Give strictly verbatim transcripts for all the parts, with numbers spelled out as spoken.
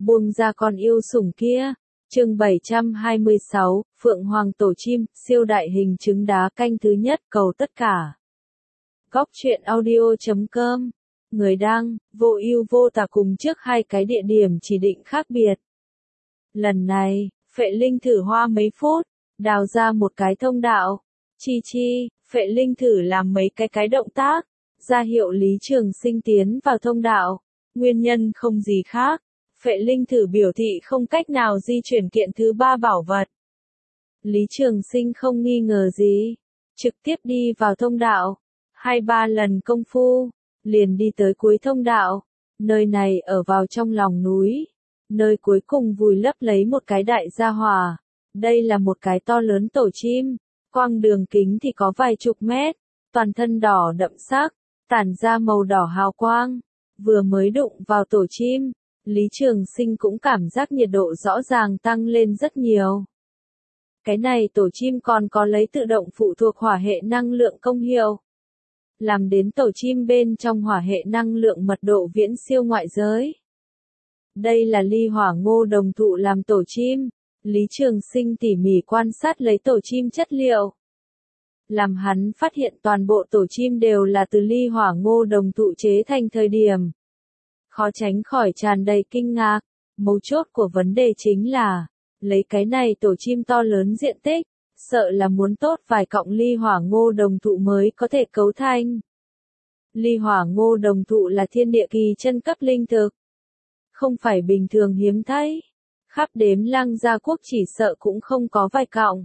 buông ra con yêu sủng kia. Chương bảy trăm hai mươi sáu, Phượng Hoàng Tổ Chim, siêu đại hình trứng đá canh thứ nhất, cầu tất cả. Góc truyện audio chấm com. Người đăng, vô ưu vô tà, cùng trước hai cái địa điểm chỉ định khác biệt. Lần này, Phệ Linh thử hoa mấy phút, đào ra một cái thông đạo. Chi chi, Phệ Linh thử làm mấy cái cái động tác, ra hiệu Lý Trường Sinh tiến vào thông đạo. Nguyên nhân không gì khác. Phệ Linh thử biểu thị không cách nào di chuyển kiện thứ ba bảo vật. Lý Trường Sinh không nghi ngờ gì, trực tiếp đi vào thông đạo. Hai ba lần công phu, liền đi tới cuối thông đạo. Nơi này ở vào trong lòng núi. Nơi cuối cùng vùi lấp lấy một cái đại gia hỏa. Đây là một cái to lớn tổ chim. Quang đường kính thì có vài chục mét. Toàn thân đỏ đậm sắc, tản ra màu đỏ hào quang. Vừa mới đụng vào tổ chim, Lý Trường Sinh cũng cảm giác nhiệt độ rõ ràng tăng lên rất nhiều. Cái này tổ chim còn có lấy tự động phụ thuộc hỏa hệ năng lượng công hiệu. Làm đến tổ chim bên trong hỏa hệ năng lượng mật độ viễn siêu ngoại giới. Đây là ly hỏa ngô đồng thụ làm tổ chim. Lý Trường Sinh tỉ mỉ quan sát lấy tổ chim chất liệu. Làm hắn phát hiện toàn bộ tổ chim đều là từ ly hỏa ngô đồng thụ chế thành thời điểm. Khó tránh khỏi tràn đầy kinh ngạc. Mấu chốt của vấn đề chính là, lấy cái này tổ chim to lớn diện tích, sợ là muốn tốt vài cọng ly hỏa ngô đồng thụ mới có thể cấu thành. Ly hỏa ngô đồng thụ là thiên địa kỳ chân cấp linh thực. Không phải bình thường hiếm thấy. Khắp đếm Lăng Gia quốc chỉ sợ cũng không có vài cọng.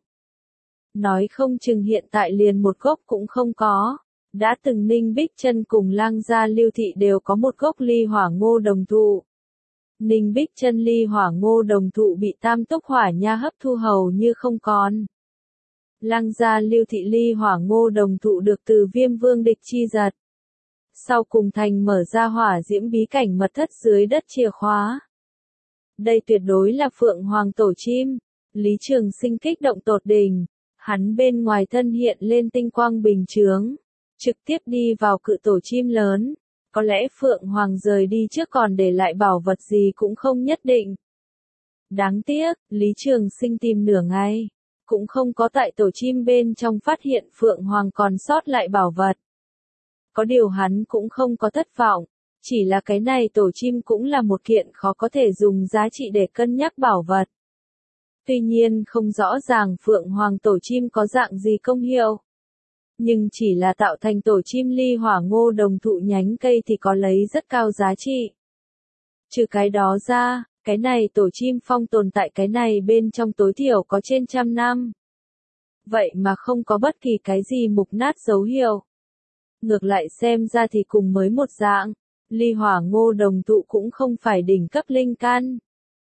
Nói không chừng hiện tại liền một gốc cũng không có. Đã từng Ninh Bích Chân cùng Lăng Gia Lưu Thị đều có một gốc ly hỏa ngô đồng thụ. Ninh Bích Chân ly hỏa ngô đồng thụ bị Tam Túc Hỏa Nha hấp thu hầu như không còn. Lăng Gia Lưu Thị ly hỏa ngô đồng thụ được từ Viêm Vương Địch Chi giật. Sau cùng thành mở ra hỏa diễm bí cảnh mật thất dưới đất chìa khóa. Đây tuyệt đối là Phượng Hoàng Tổ Chim. Lý Trường Sinh kích động tột đỉnh. Hắn bên ngoài thân hiện lên tinh quang bình chướng. Trực tiếp đi vào cự tổ chim lớn. Có lẽ Phượng Hoàng rời đi trước còn để lại bảo vật gì cũng không nhất định. Đáng tiếc, Lý Trường Sinh tìm nửa ngày. Cũng không có tại tổ chim bên trong phát hiện Phượng Hoàng còn sót lại bảo vật. Có điều hắn cũng không có thất vọng. Chỉ là cái này tổ chim cũng là một kiện khó có thể dùng giá trị để cân nhắc bảo vật. Tuy nhiên không rõ ràng Phượng Hoàng tổ chim có dạng gì công hiệu. Nhưng chỉ là tạo thành tổ chim ly hỏa ngô đồng thụ nhánh cây thì có lấy rất cao giá trị. Trừ cái đó ra, cái này tổ chim phong tồn tại cái này bên trong tối thiểu có trên trăm năm. Vậy mà không có bất kỳ cái gì mục nát dấu hiệu. Ngược lại xem ra thì cùng mới một dạng, ly hỏa ngô đồng thụ cũng không phải đỉnh cấp linh căn.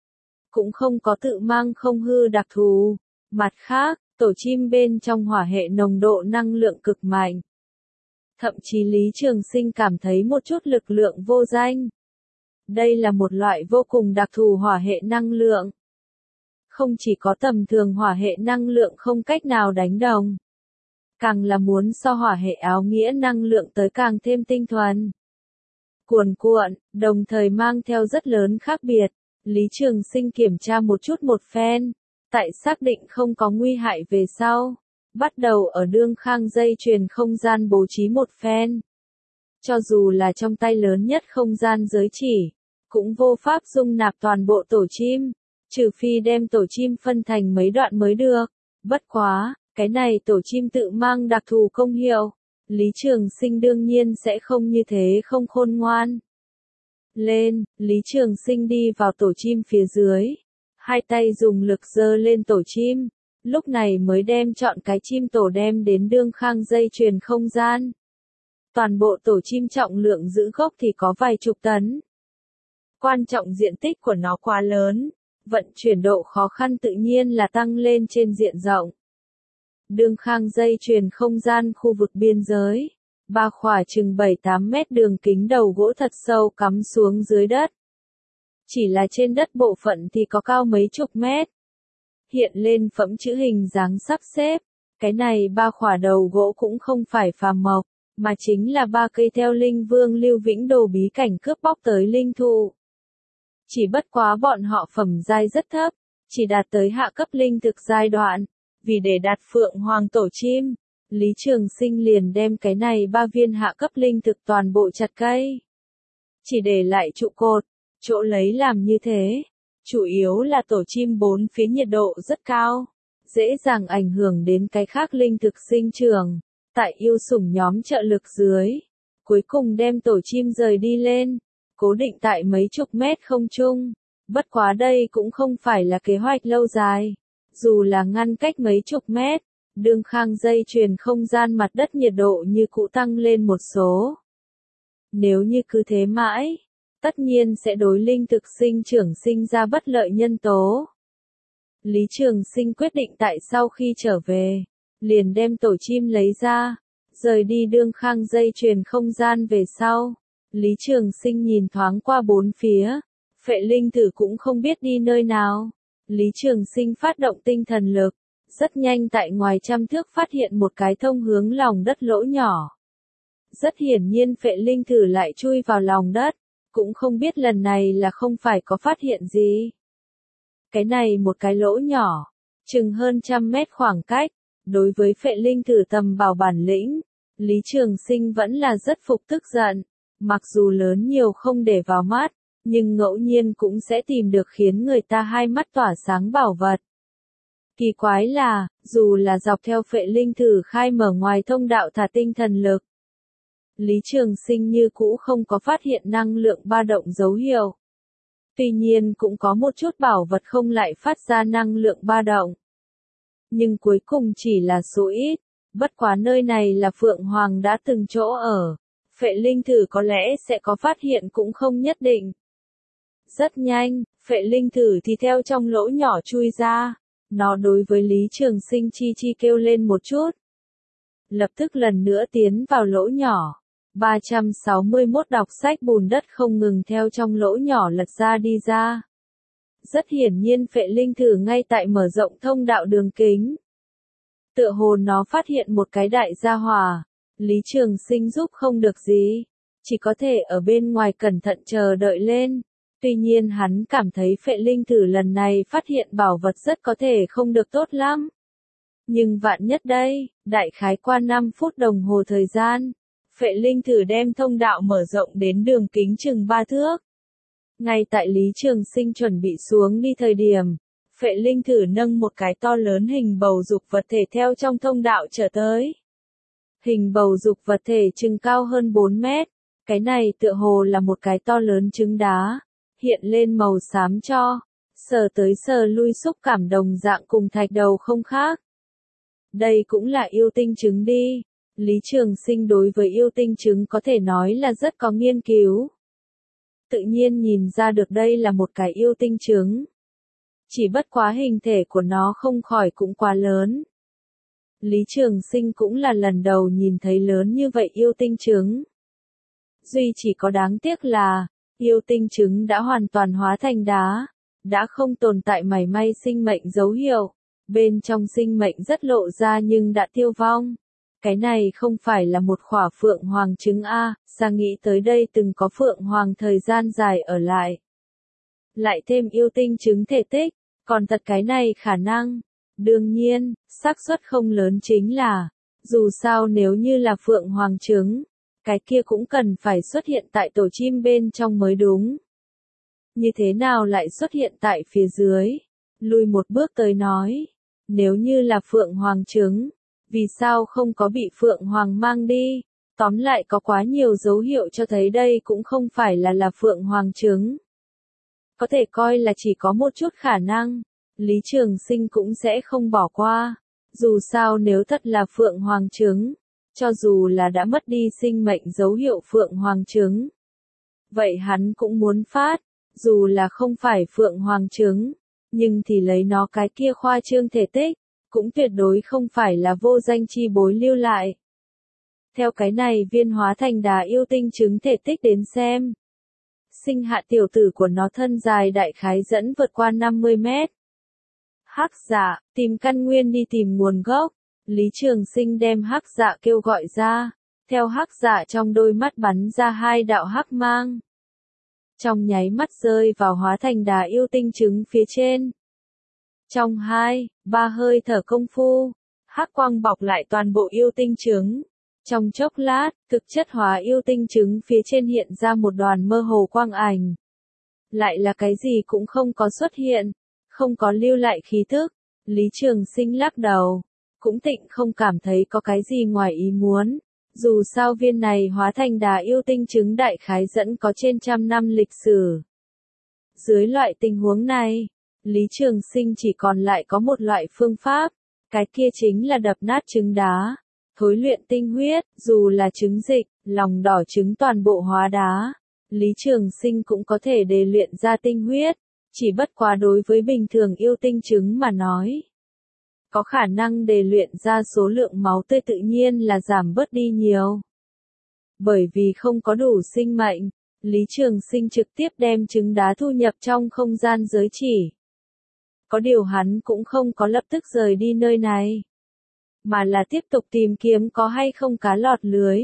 Cũng không có tự mang không hư đặc thù. Mặt khác, tổ chim bên trong hỏa hệ nồng độ năng lượng cực mạnh. Thậm chí Lý Trường Sinh cảm thấy một chút lực lượng vô danh. Đây là một loại vô cùng đặc thù hỏa hệ năng lượng. Không chỉ có tầm thường hỏa hệ năng lượng không cách nào đánh đồng. Càng là muốn so hỏa hệ áo nghĩa năng lượng tới càng thêm tinh thuần. Cuồn cuộn, đồng thời mang theo rất lớn khác biệt. Lý Trường Sinh kiểm tra một chút một phen. Tại xác định không có nguy hại về sau, bắt đầu ở đương khang dây chuyền không gian bố trí một phen. Cho dù là trong tay lớn nhất không gian giới chỉ, cũng vô pháp dung nạp toàn bộ tổ chim, trừ phi đem tổ chim phân thành mấy đoạn mới được. Bất quá, cái này tổ chim tự mang đặc thù công hiệu, Lý Trường Sinh đương nhiên sẽ không như thế không khôn ngoan. Lên, Lý Trường Sinh đi vào tổ chim phía dưới. Hai tay dùng lực giơ lên tổ chim, lúc này mới đem chọn cái chim tổ đem đến đương khang dây chuyền không gian. Toàn bộ tổ chim trọng lượng giữ gốc thì có vài chục tấn. Quan trọng diện tích của nó quá lớn, vận chuyển độ khó khăn tự nhiên là tăng lên trên diện rộng. Đương khang dây chuyền không gian khu vực biên giới, ba khỏa chừng bảy tám mét đường kính đầu gỗ thật sâu cắm xuống dưới đất. Chỉ là trên đất bộ phận thì có cao mấy chục mét. Hiện lên phẩm chữ hình dáng sắp xếp. Cái này ba khỏa đầu gỗ cũng không phải phàm mộc, mà chính là ba cây theo Linh Vương Lưu Vĩnh Đồ bí cảnh cướp bóc tới linh thụ. Chỉ bất quá bọn họ phẩm giai rất thấp, chỉ đạt tới hạ cấp linh thực giai đoạn. Vì để đạt Phượng Hoàng Tổ Chim, Lý Trường Sinh liền đem cái này ba viên hạ cấp linh thực toàn bộ chặt cây. Chỉ để lại trụ cột, chỗ lấy làm như thế. Chủ yếu là tổ chim bốn phía nhiệt độ rất cao, dễ dàng ảnh hưởng đến cái khác linh thực sinh trưởng. Tại yêu sủng nhóm trợ lực dưới, cuối cùng đem tổ chim rời đi lên, cố định tại mấy chục mét không trung. Bất quá đây cũng không phải là kế hoạch lâu dài. Dù là ngăn cách mấy chục mét, đường khang dây chuyền không gian mặt đất nhiệt độ như cũ tăng lên một số. Nếu như cứ thế mãi, tất nhiên sẽ đối linh thực sinh trưởng sinh ra bất lợi nhân tố. Lý Trường Sinh quyết định tại sau khi trở về, liền đem tổ chim lấy ra, rời đi đương khang dây chuyền không gian về sau. Lý Trường Sinh nhìn thoáng qua bốn phía, phệ linh thử cũng không biết đi nơi nào. Lý Trường Sinh phát động tinh thần lực, rất nhanh tại ngoài trăm thước phát hiện một cái thông hướng lòng đất lỗ nhỏ. Rất hiển nhiên phệ linh thử lại chui vào lòng đất, cũng không biết lần này là không phải có phát hiện gì. Cái này một cái lỗ nhỏ, chừng hơn trăm mét khoảng cách, đối với phệ linh thử tầm bảo bản lĩnh, Lý Trường Sinh vẫn là rất phục tức giận. Mặc dù lớn nhiều không để vào mắt, nhưng ngẫu nhiên cũng sẽ tìm được khiến người ta hai mắt tỏa sáng bảo vật. Kỳ quái là, dù là dọc theo phệ linh thử khai mở ngoài thông đạo thả tinh thần lực, Lý Trường Sinh như cũ không có phát hiện năng lượng ba động dấu hiệu. Tuy nhiên cũng có một chút bảo vật không lại phát ra năng lượng ba động. Nhưng cuối cùng chỉ là số ít, bất quá nơi này là Phượng Hoàng đã từng chỗ ở. Phệ linh thử có lẽ sẽ có phát hiện cũng không nhất định. Rất nhanh, phệ linh thử thì theo trong lỗ nhỏ chui ra. Nó đối với Lý Trường Sinh chi chi kêu lên một chút. Lập tức lần nữa tiến vào lỗ nhỏ. ba trăm sáu mươi mốt đọc sách bùn đất không ngừng theo trong lỗ nhỏ lật ra đi ra. Rất hiển nhiên phệ linh thử ngay tại mở rộng thông đạo đường kính. Tựa hồ nó phát hiện một cái đại gia hỏa. Lý Trường Sinh giúp không được gì, chỉ có thể ở bên ngoài cẩn thận chờ đợi lên. Tuy nhiên hắn cảm thấy phệ linh thử lần này phát hiện bảo vật rất có thể không được tốt lắm. Nhưng vạn nhất đây, đại khái qua năm phút đồng hồ thời gian, phệ linh thử đem thông đạo mở rộng đến đường kính chừng ba thước. Ngay tại Lý Trường Sinh chuẩn bị xuống đi thời điểm, phệ linh thử nâng một cái to lớn hình bầu dục vật thể theo trong thông đạo trở tới. Hình bầu dục vật thể chừng cao hơn bốn mét, cái này tựa hồ là một cái to lớn trứng đá, hiện lên màu xám cho, sờ tới sờ lui xúc cảm đồng dạng cùng thạch đầu không khác. Đây cũng là yêu tinh trứng đi. Lý Trường Sinh đối với yêu tinh trứng có thể nói là rất có nghiên cứu. Tự nhiên nhìn ra được đây là một cái yêu tinh trứng. Chỉ bất quá hình thể của nó không khỏi cũng quá lớn. Lý Trường Sinh cũng là lần đầu nhìn thấy lớn như vậy yêu tinh trứng. Duy chỉ có đáng tiếc là, yêu tinh trứng đã hoàn toàn hóa thành đá, đã không tồn tại mảy may sinh mệnh dấu hiệu, bên trong sinh mệnh rất lộ ra nhưng đã tiêu vong. Cái này không phải là một khỏa phượng hoàng trứng a, sao nghĩ tới đây từng có phượng hoàng thời gian dài ở lại. Lại thêm yêu tinh trứng thể tích, còn thật cái này khả năng. Đương nhiên, xác suất không lớn chính là, dù sao nếu như là phượng hoàng trứng, cái kia cũng cần phải xuất hiện tại tổ chim bên trong mới đúng. Như thế nào lại xuất hiện tại phía dưới? Lùi một bước tới nói, nếu như là phượng hoàng trứng, vì sao không có bị phượng hoàng mang đi? Tóm lại có quá nhiều dấu hiệu cho thấy đây cũng không phải là là phượng hoàng trứng. Có thể coi là chỉ có một chút khả năng. Lý Trường Sinh cũng sẽ không bỏ qua. Dù sao nếu thật là phượng hoàng trứng, cho dù là đã mất đi sinh mệnh dấu hiệu phượng hoàng trứng, vậy hắn cũng muốn phát, dù là không phải phượng hoàng trứng, nhưng thì lấy nó cái kia khoa trương thể tích, cũng tuyệt đối không phải là vô danh chi bối lưu lại. Theo cái này viên hóa thành đá yêu tinh trứng thể tích đến xem, sinh hạ tiểu tử của nó thân dài đại khái dẫn vượt qua năm mươi mét. Hắc dạ, tìm căn nguyên đi tìm nguồn gốc. Lý Trường Sinh đem hắc dạ kêu gọi ra, theo hắc dạ trong đôi mắt bắn ra hai đạo hắc mang. trong nháy mắt rơi vào hóa thành đá yêu tinh trứng phía trên. Trong hai, ba hơi thở công phu, hắc quang bọc lại toàn bộ yêu tinh trứng. Trong chốc lát, thực chất hóa yêu tinh trứng phía trên hiện ra một đoàn mơ hồ quang ảnh. Lại là cái gì cũng không có xuất hiện, không có lưu lại khí thức. Lý Trường Sinh lắc đầu, cũng tịnh không cảm thấy có cái gì ngoài ý muốn. Dù sao viên này hóa thành đá yêu tinh trứng đại khái dẫn có trên trăm năm lịch sử. Dưới loại tình huống này, Lý Trường Sinh chỉ còn lại có một loại phương pháp, cái kia chính là đập nát trứng đá, thối luyện tinh huyết, dù là trứng dịch, lòng đỏ trứng toàn bộ hóa đá. Lý Trường Sinh cũng có thể đề luyện ra tinh huyết, chỉ bất quá đối với bình thường yêu tinh trứng mà nói. Có khả năng đề luyện ra số lượng máu tươi tự nhiên là giảm bớt đi nhiều. Bởi vì không có đủ sinh mệnh, Lý Trường Sinh trực tiếp đem trứng đá thu nhập trong không gian giới chỉ. Có điều hắn cũng không có lập tức rời đi nơi này, mà là tiếp tục tìm kiếm có hay không cá lọt lưới.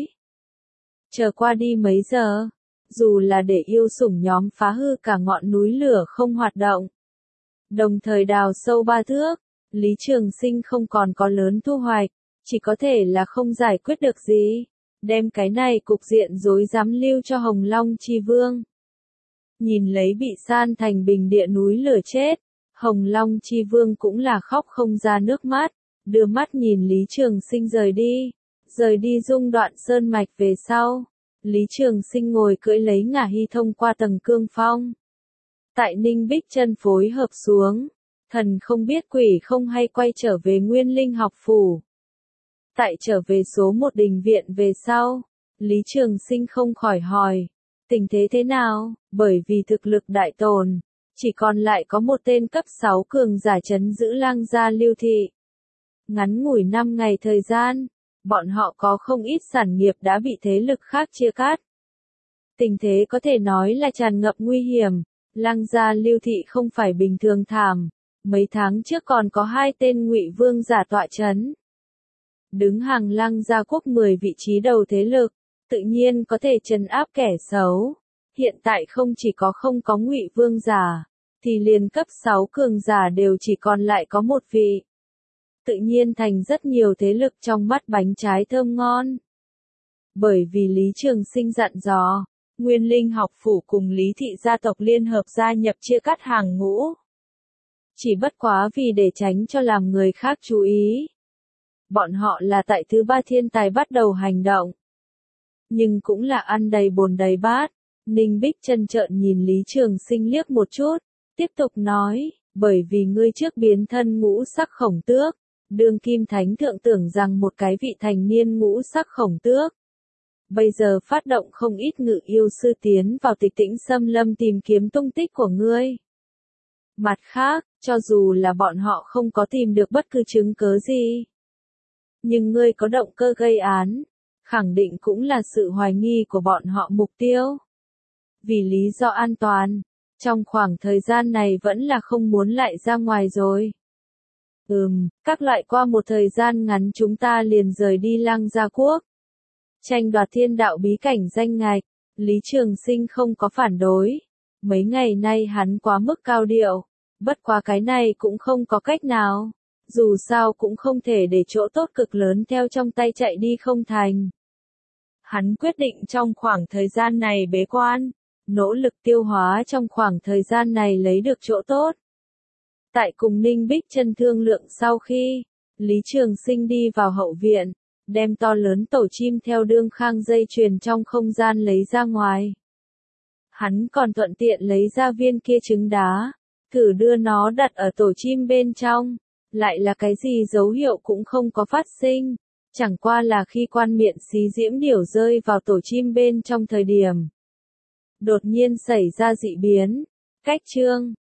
Chờ qua đi mấy giờ, dù là để yêu sủng nhóm phá hư cả ngọn núi lửa không hoạt động, đồng thời đào sâu ba thước, Lý Trường Sinh không còn có lớn thu hoạch, chỉ có thể là không giải quyết được gì, đem cái này cục diện rối rắm lưu cho Hồng Long Chi Vương. Nhìn lấy bị san thành bình địa núi lửa chết, Hồng Long Chi Vương cũng là khóc không ra nước mắt, đưa mắt nhìn Lý Trường Sinh rời đi, rời đi Dung Đoạn Sơn Mạch về sau. Lý Trường Sinh ngồi cưỡi lấy Ngả Hy thông qua tầng cương phong. Tại Ninh Bích Chân phối hợp xuống, thần không biết quỷ không hay quay trở về Nguyên Linh học phủ. Tại trở về số một đình viện về sau, Lý Trường Sinh không khỏi hỏi, tình thế thế nào, bởi vì thực lực đại tồn, chỉ còn lại có một tên cấp sáu cường giả trấn giữ Lang gia Lưu Thị. Ngắn ngủi năm ngày thời gian, bọn họ có không ít sản nghiệp đã bị thế lực khác chia cắt. Tình thế có thể nói là tràn ngập nguy hiểm, Lang gia Lưu Thị không phải bình thường thảm, mấy tháng trước còn có hai tên ngụy vương giả tọa chấn. Đứng hàng Lang gia quốc mười vị trí đầu thế lực, tự nhiên có thể trấn áp kẻ xấu. Hiện tại không chỉ có không có ngụy vương giả, thì liền cấp sáu cường giả đều chỉ còn lại có một vị. Tự nhiên thành rất nhiều thế lực trong mắt bánh trái thơm ngon. Bởi vì Lý Trường Sinh dặn dò, Nguyên Linh học phủ cùng Lý Thị gia tộc liên hợp gia nhập chia cắt hàng ngũ. Chỉ bất quá vì để tránh cho làm người khác chú ý. Bọn họ là tại thứ ba thiên tài bắt đầu hành động. Nhưng cũng là ăn đầy bồn đầy bát. Ninh Bích Chân trợn nhìn Lý Trường Sinh liếc một chút, tiếp tục nói, bởi vì ngươi trước biến thân ngũ sắc khổng tước, đương kim thánh thượng tưởng rằng một cái vị thành niên ngũ sắc khổng tước. Bây giờ phát động không ít ngự yêu sư tiến vào Tịch Tĩnh Xâm Lâm tìm kiếm tung tích của ngươi. Mặt khác, cho dù là bọn họ không có tìm được bất cứ chứng cớ gì, nhưng ngươi có động cơ gây án, khẳng định cũng là sự hoài nghi của bọn họ mục tiêu. Vì lý do an toàn, trong khoảng thời gian này vẫn là không muốn lại ra ngoài rồi. Ừm, các loại qua một thời gian ngắn chúng ta liền rời đi Lang gia quốc. Tranh đoạt thiên đạo bí cảnh danh ngạch, Lý Trường Sinh không có phản đối. Mấy ngày nay hắn quá mức cao điệu, bất quá cái này cũng không có cách nào. Dù sao cũng không thể để chỗ tốt cực lớn theo trong tay chạy đi không thành. Hắn quyết định trong khoảng thời gian này bế quan, nỗ lực tiêu hóa trong khoảng thời gian này lấy được chỗ tốt. Tại cùng Ninh Bích Chân thương lượng sau khi, Lý Trường Sinh đi vào hậu viện, đem to lớn tổ chim theo đương khang dây chuyền trong không gian lấy ra ngoài. Hắn còn thuận tiện lấy ra viên kia trứng đá, thử đưa nó đặt ở tổ chim bên trong, lại là cái gì dấu hiệu cũng không có phát sinh, chẳng qua là khi quan miện xí diễm điểu rơi vào tổ chim bên trong thời điểm. Đột nhiên xảy ra dị biến, cách chương.